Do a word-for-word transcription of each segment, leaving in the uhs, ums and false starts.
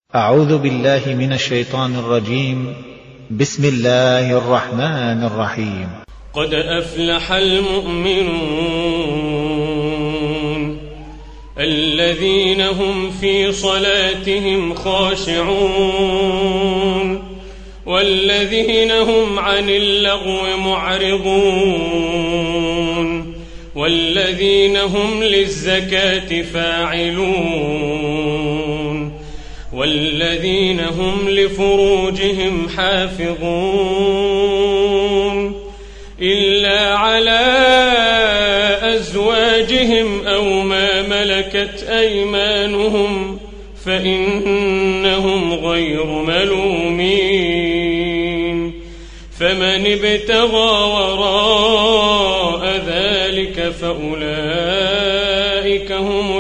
أعوذ بالله من الشيطان الرجيم. بسم الله الرحمن الرحيم. قد أفلح المؤمنون الذين هم في صلاتهم خاشعون والذين هم عن اللغو معرضون والذين هم للزكاة فاعلون والذين هم لفروجهم حافظون إلا على أزواجهم أو ما ملكت أيمانهم فإنهم غير ملومين فمن ابتغى وراء ذلك فأولئك هم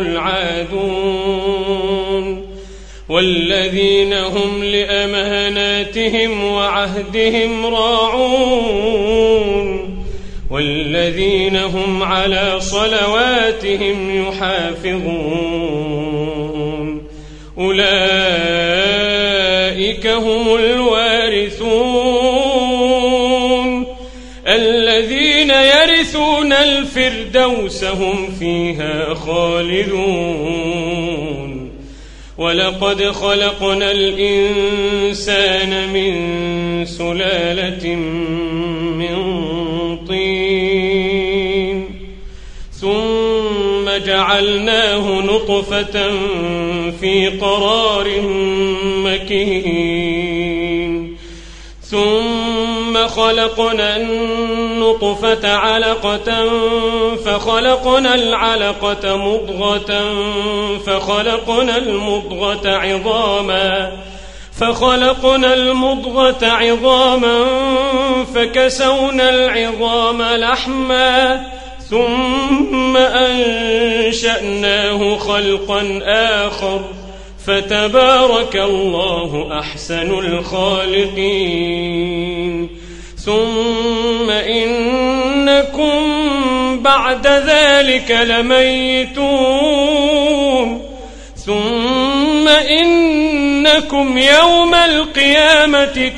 العادون والذين هم لأماناتهم وعهدهم راعون والذين هم على صلواتهم يحافظون أولئك هم الوارثون الذين يرثون الفردوس هم فيها خالدون ولقد خلقنا الإنسان من سلالة من طين ثم جعلناه نطفة في قرار مكين ثم خلقنا النطفة علقة فخلقنا العلقة مضغة فخلقنا المضغة عظاما فخلقنا المضغة عظاما فكسونا العظام لحما ثم أنشأناه خلقا آخر فتبارك الله أحسن الخالقين ثم إنكم بعد ذلك لميتون ثم إنكم يوم القيامة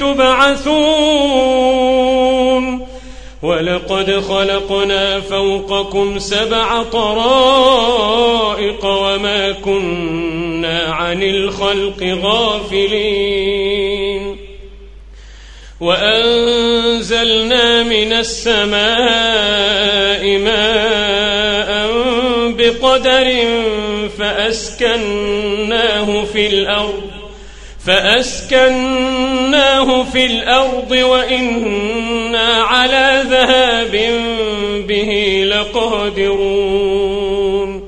تبعثون ولقد خلقنا فوقكم سبع طرائق وما كنا عن الخلق غافلين وأنزلنا من السماء ماء بقدر فأسكناه في الأرض فأسكناه في الأرض وإنا على ذهاب به لقادرون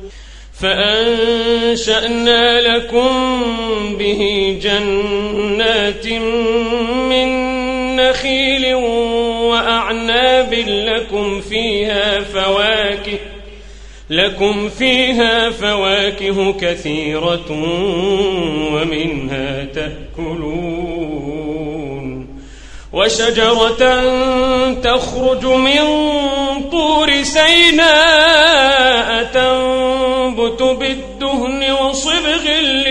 فأنشأنا لكم به جنات من نخيل وأعناب لكم فيها فواكه لكم فيها فواكه كثيرة ومنها تأكلون وشجرة تخرج من طور سيناء تنبت بالدهن وصبغ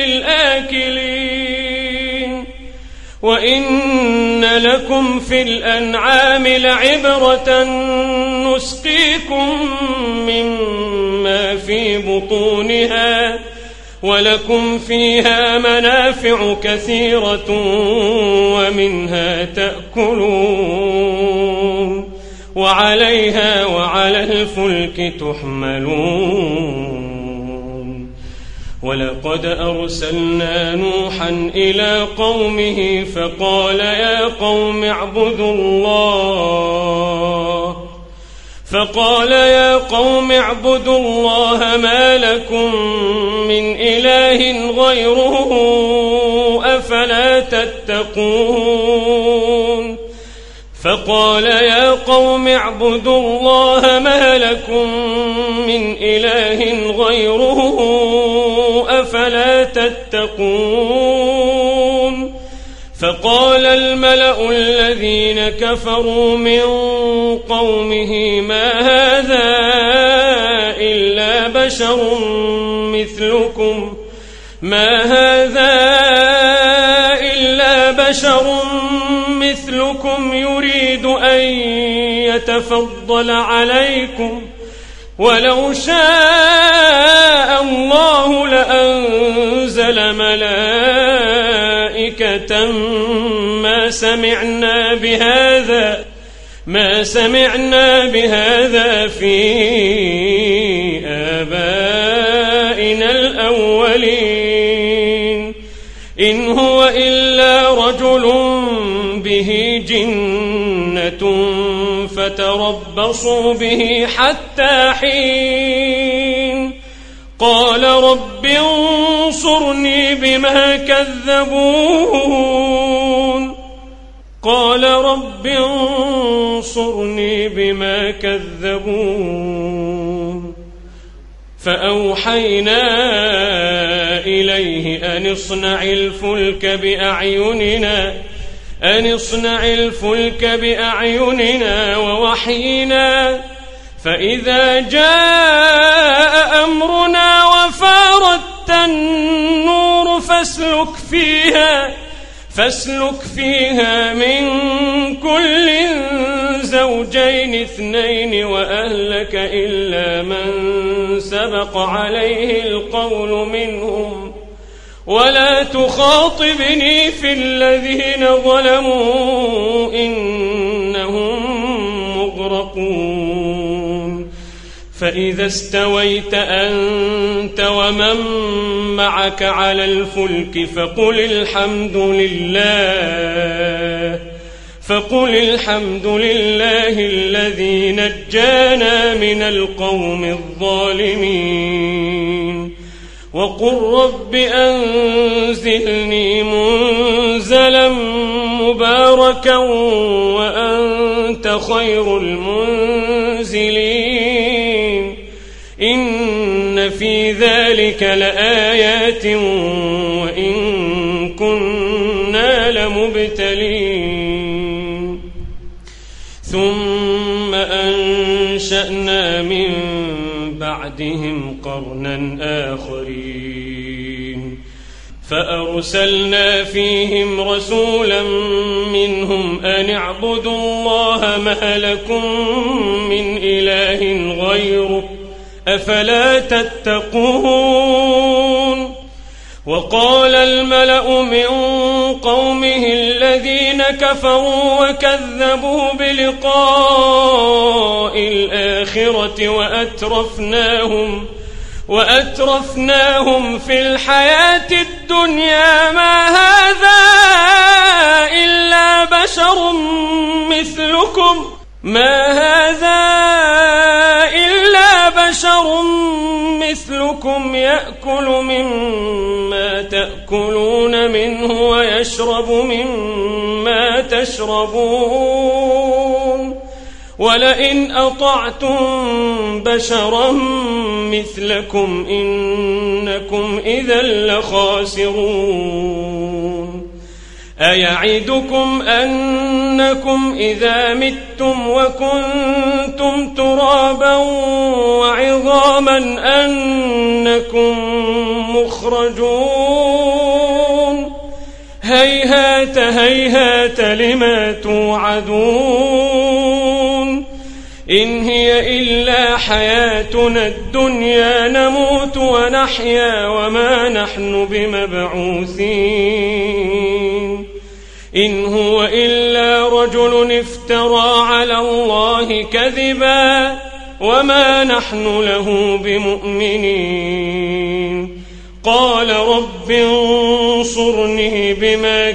للآكلين وإن لكم في الأنعام لعبرة نسقيكم مما في بطونها ولكم فيها منافع كثيرة ومنها تأكلون وعليها وعلى الفلك تحملون ولقد أرسلنا نوحا إلى قومه فقال يا قوم اعبدوا الله فقال يا قوم اعبدوا الله ما لكم من إله غيره أفلا تتقون فقال يا قوم اعبدوا الله ما لكم من إله غيره أفلا تتقون فقال الملأ الذين كفروا من قومه ما هذا إلا بشر مثلكم ما هذا بشر مثلكم يريد أن يتفضل عليكم ولو شاء الله لأنزل ملائكة ما سمعنا بهذا ما سمعنا بهذا في آبائنا الأولين إن هو إلا رجل به جنة فتربصوا به حتى حين قال رب انصرني بما كذبون قال رب انصرني بما كذبون فأوحينا إليه أن اصنع الفلك بأعيننا أن اصنع الفلك بأعيننا ووحينا فإذا جاء أمرنا وفارت النور فاسلك فيها فاسلك فيها من كل زوجين اثنين وأهلك إلا من سبق عليه القول منهم ولا تخاطبني في الذين ظلموا إنهم مغرقون فإذا استويت أنت ومن معك على الفلك فقل الحمد لله فقل الحمد لله الذي نجانا من القوم الظالمين وقل رب أنزلني منزلا مباركا وأنت خير المنزلين إن في ذلك لآيات وإن كنا لمبتلين ثم أنشأنا من بعدهم قرنا آخرين فأرسلنا فيهم رسولا منهم أن اعبدوا الله ما لكم من إله غيره أفلا تتقون وقال الملأ من قومه الذين كفروا وكذبوا بلقاء الآخرة وأترفناهم وأترفناهم في الحياة الدنيا ما هذا إلا بشر مثلكم ما هذا إلا بشر مثلكم يأكل مما تأكلون منه ويشرب مما تشربون ولئن أطعتم بشرا مثلكم إنكم إذا لخاسرون أيعدكم أنكم إذا متم وكنتم ترابا وعظاما أنكم مخرجون هيهات هيهات لما توعدون إن هي إلا حياتنا الدنيا نموت ونحيا وما نحن بمبعوثين إن هو إلا رجل افترى على الله كذبا وما نحن له بمؤمنين قال رب انصرني بما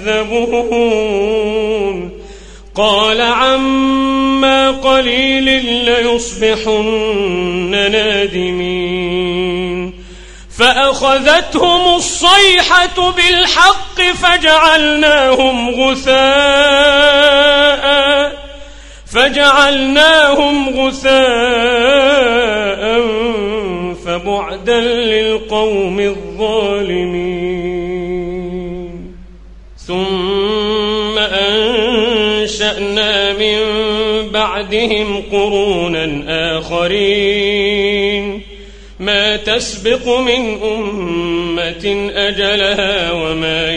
كذبون قال عما قليل ليصبحن نادمين فأخذتهم الصيحة بالحق فجعلناهم غثاء فجعلناهم غثاء فبعدا للقوم الظالمين ثم أنشأنا من بعدهم قرونا آخرين ما تسبق من أمة أجلها وما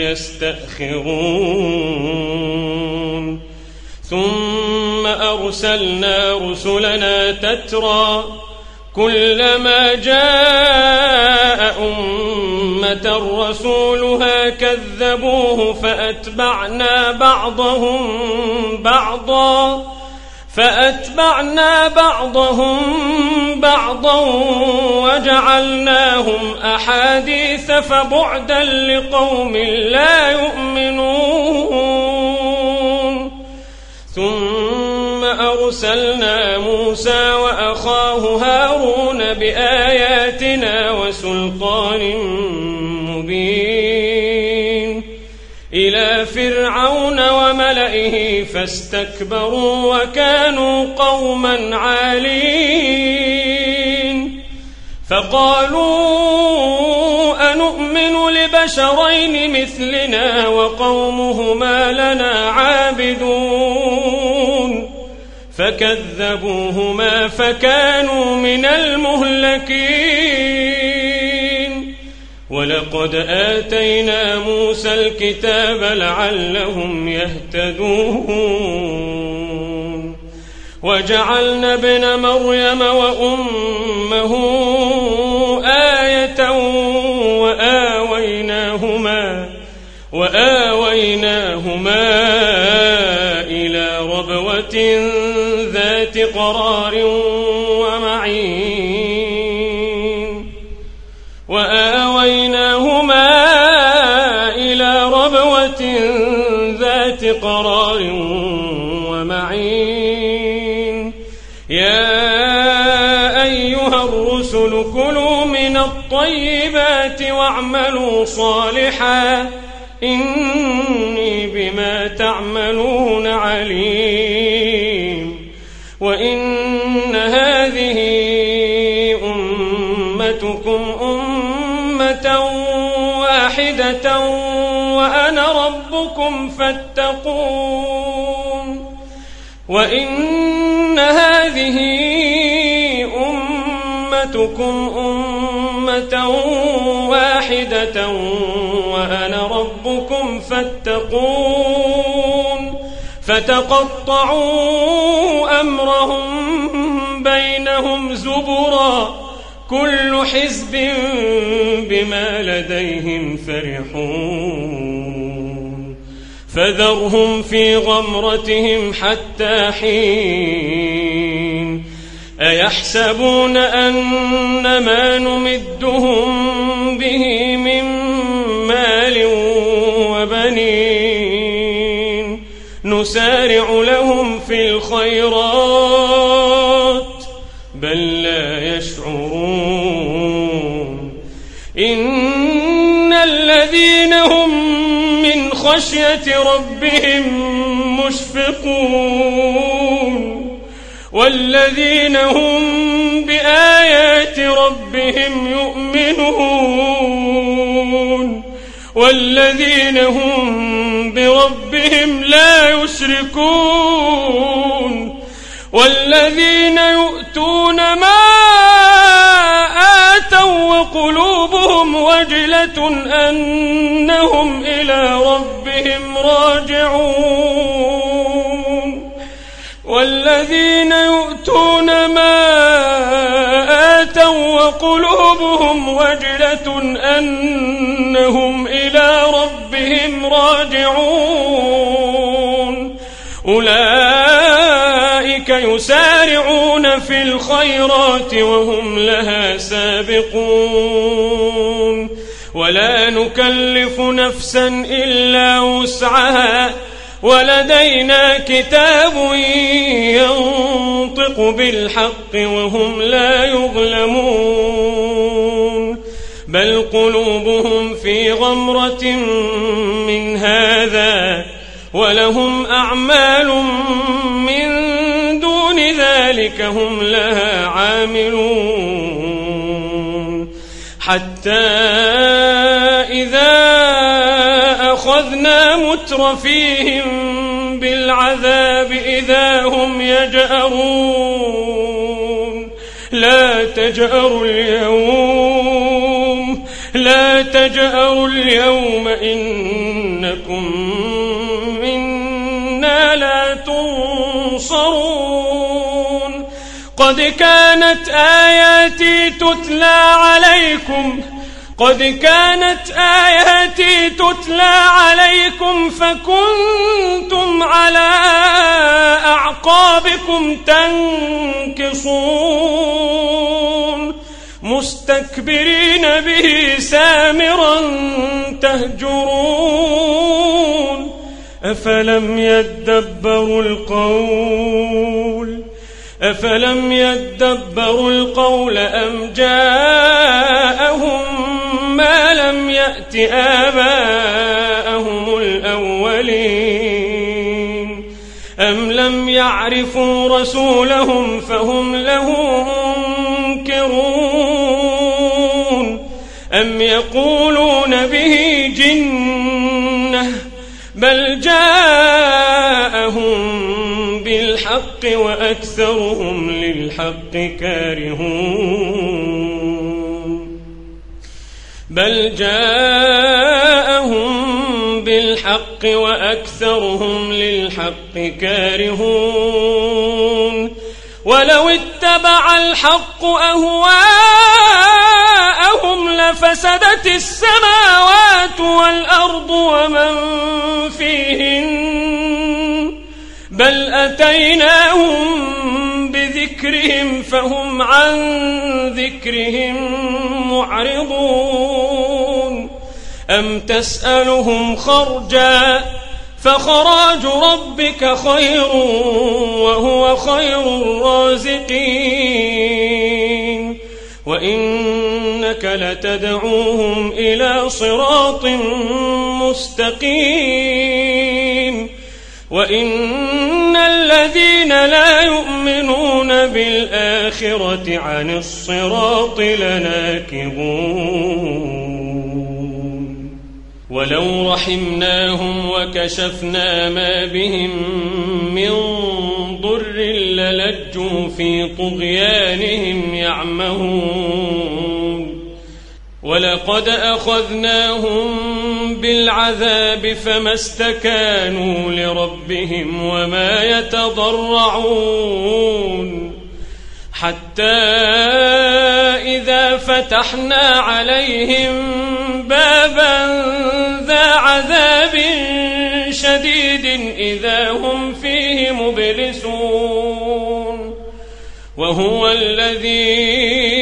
يستأخرون ثم أرسلنا رسلنا تترى كلما جاء أمة رسولها كذبوه فأتبعنا بعضهم بعضا فأتبعنا بعضهم بعضا وجعلناهم أحاديث فبعدا لقوم لا يؤمنون ثم أرسلنا موسى وأخاه هارون بآياتنا وسلطان مبين إلى فرعون وملئه فاستكبروا وكانوا قوما عالين فقالوا أنؤمن لبشرين مثلنا وقومهما لنا عابدون فكذبوهما فكانوا من المهلكين ولقد آتينا موسى الكتاب لعلهم يهتدون وجعلنا ابن مريم وأمه آية وآويناهما وآويناهما إلى ربوة ذات قرار ومعين وآويناهما إلى ربوة ذات قرار ومعين يا أيها الرسل كلوا من الطيبات واعملوا صالحا إني بما تعملون عليم وإن هذه أمتكم أمة واحدة وأنا ربكم فاتقون وإن هذه أمتكم أمة واحدة وأنا ربكم فاتقون فتقطعوا أمرهم بينهم زبرا كل حزب بما لديهم فرحون فذرهم في غمرتهم حتى حين أيحسبون أن ما نمدهم به من مال وبنين نسارع لهم في الخيرات بل لا يشعرون إن الذين هم من خشية ربهم مشفقون والذين هم بآيات ربهم يؤمنون والذين هم بربهم لا يشركون والذين يؤتون ما آتوا وقلوبهم وجلة أنهم إلى ربهم راجعون والذين يؤتون ما آتوا وقلوبهم وجلة أنهم إلى ربهم راجعون أولئك يسارعون في الخيرات وهم لها سابقون ولا نكلف نفسا إلا وسعها ولدينا كتاب ينطق بالحق وهم لا يظلمون بل قلوبهم في غمرة من هذا ولهم أعمال من دون ذلك هم لها عاملون حتى إذا أخذنا مترفيهم بالعذاب إذا هم يجأرون لا تجأروا اليوم لا تجأروا اليوم إنكم منا لا تنصرون قد كانت آياتي تتلى عليكم قد كانت آياتي تتلى عليكم فكنتم على أعقابكم تنكصون مستكبرين به سامرا تهجرون أفلم يدبروا القول أفلم يدبروا القول أم جاءهم ما لم يأت آباءهم الأولين أم لم يعرفوا رسولهم فهم له منكرون أم يقولون به جنة بل جاءهم بالحق وأكثرهم للحق كارهون بل جاءهم بالحق وأكثرهم للحق كارهون ولو اتبع الحق أهواءهم لفسدت السماوات والأرض ومن فيهن بل أتيناهم بذكرهم فهم عن ذكرهم معرضون أم تسألهم خرجا فخراج ربك خير وهو خير الرازقين وإنك لتدعوهم إلى صراط مستقيم وإن الذين لا يؤمنون بالآخرة عن الصراط لناكبون ولو رحمناهم وكشفنا ما بهم من ضر للجوا في طغيانهم يعمهون ولقد أخذناهم بالعذاب فما استكانوا لربهم وما يتضرعون حتى إذا فتحنا عليهم بابا ذا عذاب شديد إذا هم فيه مبلسون وهو الذي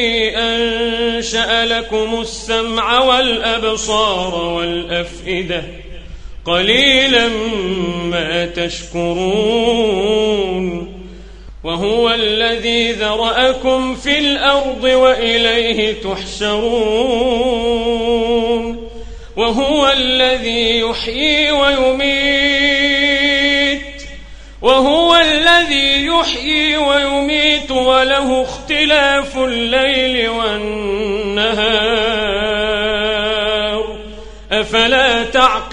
أنشأ لكم السمع والأبصار والأفئدة قليلا ما تشكرون وهو الذي ذرأكم في الأرض وإليه تحشرون وهو الذي يحيي ويميت وهو الذي يحيي ويميت وله اختلاف الليل والنهار أفلا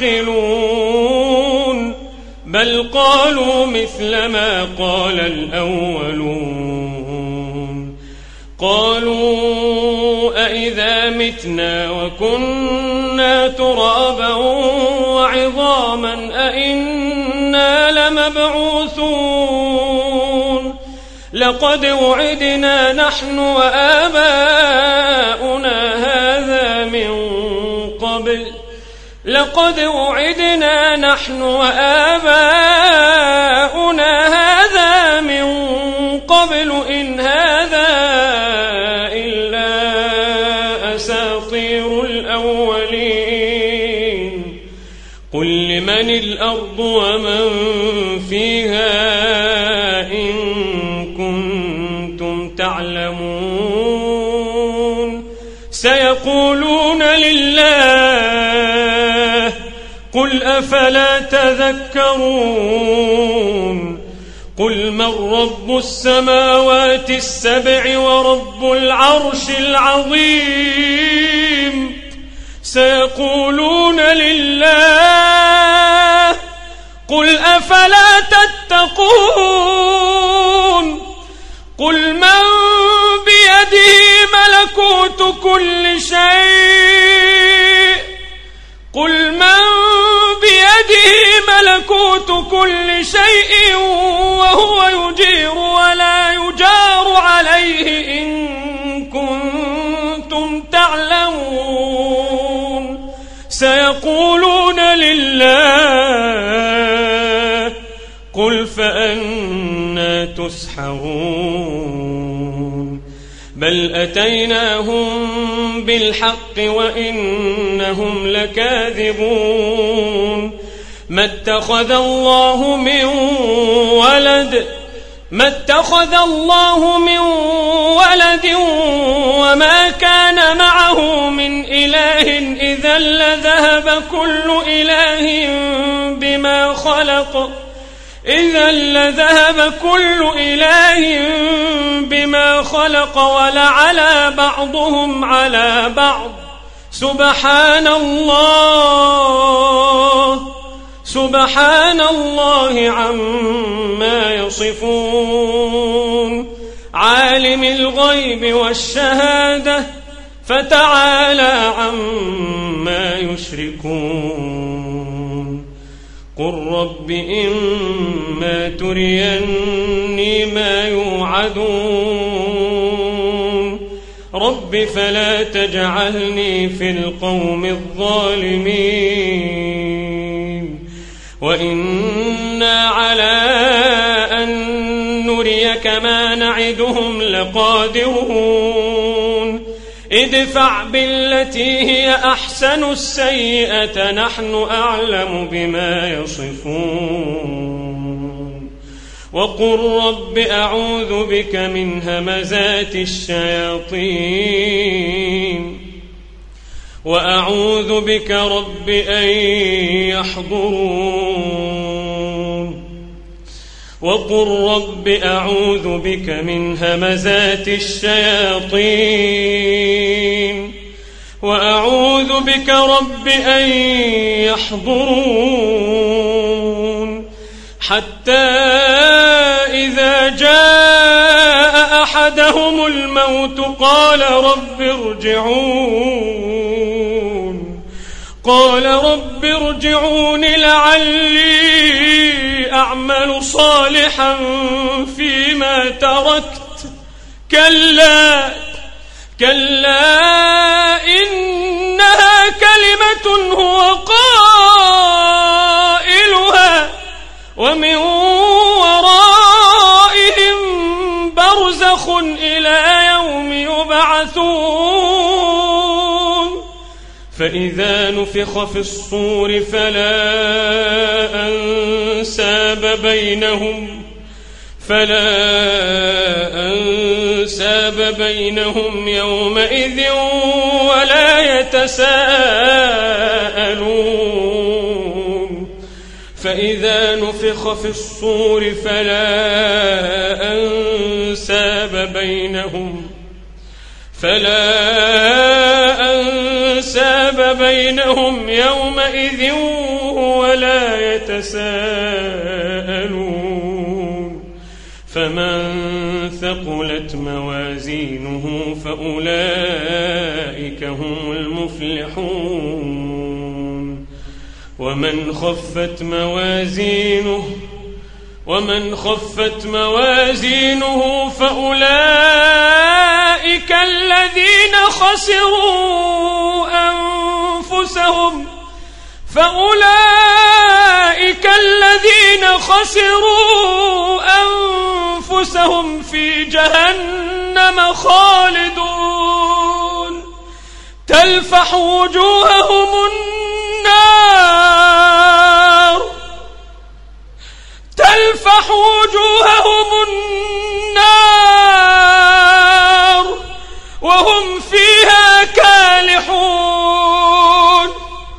تعقلون بل قالوا مثل ما قال الأولون قالوا أئذا متنا وكنا ترابا وعظاما أئنا لمبعوثون لقد وعدنا نحن وآباؤنا هذا من قبل لقد وعدنا نحن وآباؤنا هذا من قبل إن هذا إلا أساطير الأولين قل لمن الأرض ومن فيها إن كنتم تعلمون سيقولون لله قل أفلا تذكرون قل من رب السماوات السبع ورب العرش العظيم سيقولون لله قل أفلا تتقون قل من بيده كل شيء قل من بيده ملكوت كل شيء وهو يجير ولا يجار عليه إن كنتم تعلمون سيقولون لله قل فأنى تسحرون بل أتيناهم بالحق وإنهم لكاذبون ما اتخذ الله من ولد ما اتخذ الله من ولد وما كان معه من إله إذا لذهب كل إله بما خلق إذا لذهب كل إله بما خلق ولعلى بعضهم على بعض سبحان الله سبحان الله عما يصفون عالم الغيب والشهادة فتعالى عما يشركون قل رب إما تريني ما يوعدون رب فلا تجعلني في القوم الظالمين وإنا على أن نريك ما نعدهم لقادرون ادفع بالتي هي أحسن السيئة نحن أعلم بما يصفون وقل رب أعوذ بك من همزات الشياطين وأعوذ بك رب أن يحضرون وقل رب أعوذ بك من همزات الشياطين وأعوذ بك رب أن يحضرون حتى إذا جاء أحدهم الموت قال رب ارجعون قال رب ارجعون لعلي أعمل صالحا فيما تركت كلا كلا إنها كلمة هو قائلها ومن ورائهم برزخ إلى يوم يبعثون فإذا نفخ في الصور فلا أنساب بينهم فلا أنساب بينهم يومئذ ولا يتساءلون فإذا نفخ في الصور فلا أنساب بينهم فلا أنساب بينهم يومئذ ولا يتساءلون فمن ثقلت موازينه فأولئك هم المفلحون ومن خفت موازينه ومن خفت موازينه فأولئك الذين خسروا أنفسهم فأولئك الذين خسروا أنفسهم في جهنم خالدون تلفح وجوههم النار تلفح وجوههم النار وهم فيها كالحون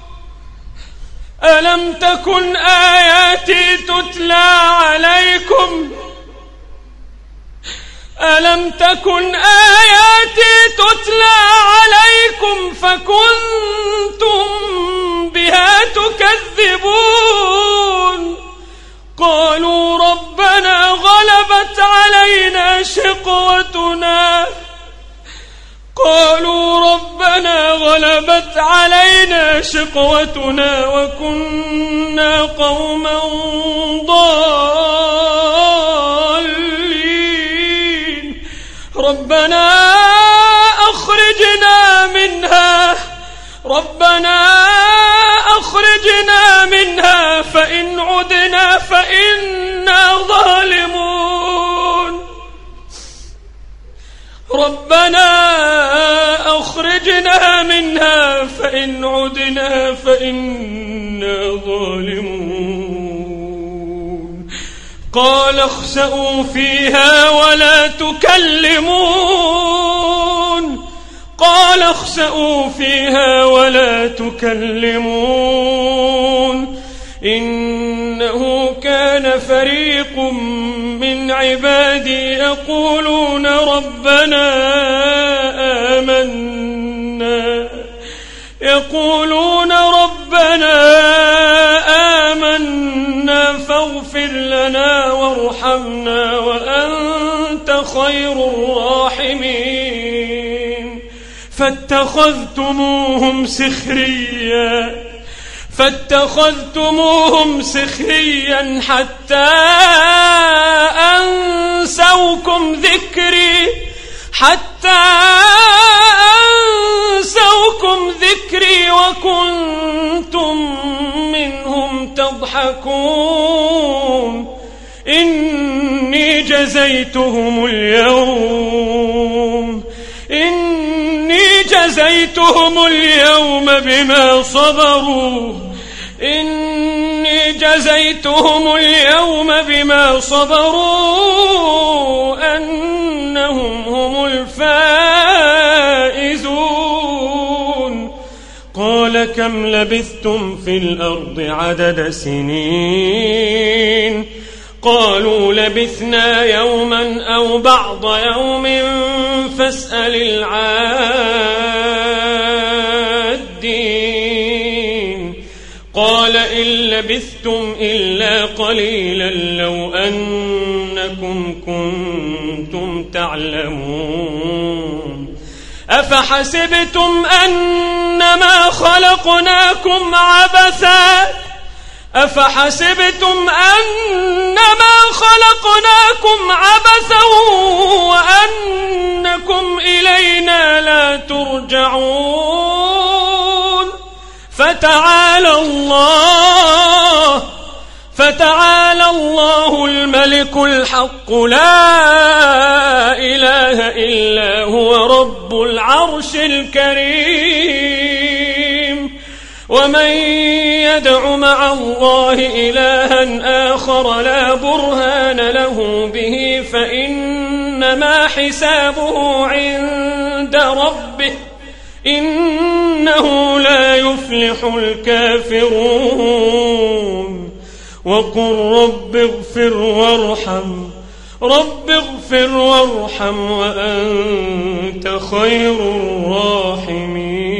ألم تكن آياتي تتلى عليكم ألم تكن آياتي تتلى عليكم فكنتم بها تكذبون قالوا ربنا غلبت علينا شقوتنا قالوا رب غلبت علينا شقوتنا وكنا قوما ضالين ربنا أخرجنا منها ربنا أخرجنا منها فإن عدنا فإنا ظالمون ربنا أخرجنا منها فإن عدنا فإنا ظالمون قال اخسئوا فيها ولا تكلمون قال اخسئوا فيها ولا تكلمون إنه كان فريق من عبادي يقولون ربنا آمنا يقولون ربنا آمنا فاغفر لنا وارحمنا وأنت خير الراحمين فاتخذتموهم سخريا فاتخذتموهم سخريا حتى أنسوكم ذكري حتى أنسوكم ذكري وكنتم منهم تضحكون إني جزيتهم اليوم إني جزيتهم اليوم بما صبروا إني جزيتهم اليوم بما صبروا أنهم هم الفائزون قال كم لبثتم في الأرض عدد سنين قالوا لبثنا يوما أو بعض يوم فاسأل العادين قال إن لبثتم إلا قليلا لو أنكم كنتم تعلمون أفحسبتم أنما خلقناكم عبثا أفحسبتم أنما خلقناكم عبثا وأنكم إلينا لا ترجعون فتعالى الله فتعالى الله الملك الحق لا إله إلا هو رب العرش الكريم ومن يدع مع الله إلها آخر لا برهان له به فإنما حسابه عند ربه إنه لا يفلح الكافرون وقل رب اغفر وارحم رب اغفر وارحم وأنت خير الراحمين